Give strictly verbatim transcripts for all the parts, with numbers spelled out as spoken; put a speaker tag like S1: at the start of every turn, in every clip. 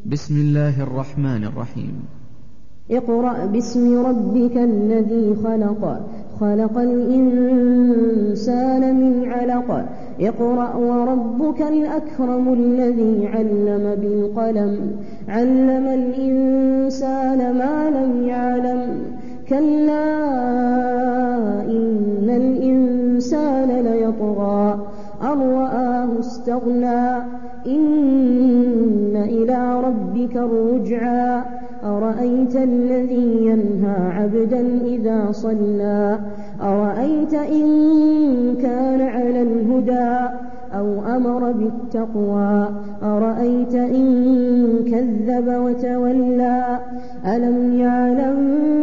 S1: بسم الله الرحمن الرحيم.
S2: اقرأ باسم ربك الذي خلق خلق الإنسان من علق اقرأ وربك الأكرم الذي علم بالقلم علم الإنسان ما لم يعلم كلا إن الإنسان ليطغى أن رآه استغنى إن إلى ربك الرجعى أرأيت الذي ينهى عبدا إذا صلى أرأيت إن كان على الهدى أو أمر بالتقوى أرأيت إن كذب وتولى ألم يعلم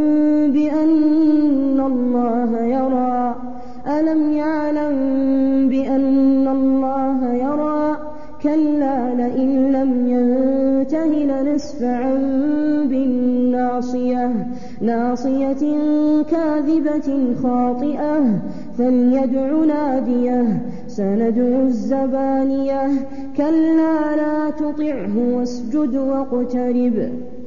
S2: بأن الله يرى ألم يعلم بأن الله يرى كلا لئن لم ينته لنسفعا بالناصية ناصية كاذبة خاطئة فليدع ناديه سندع الزبانية كلا لا تطعه واسجد واقترب.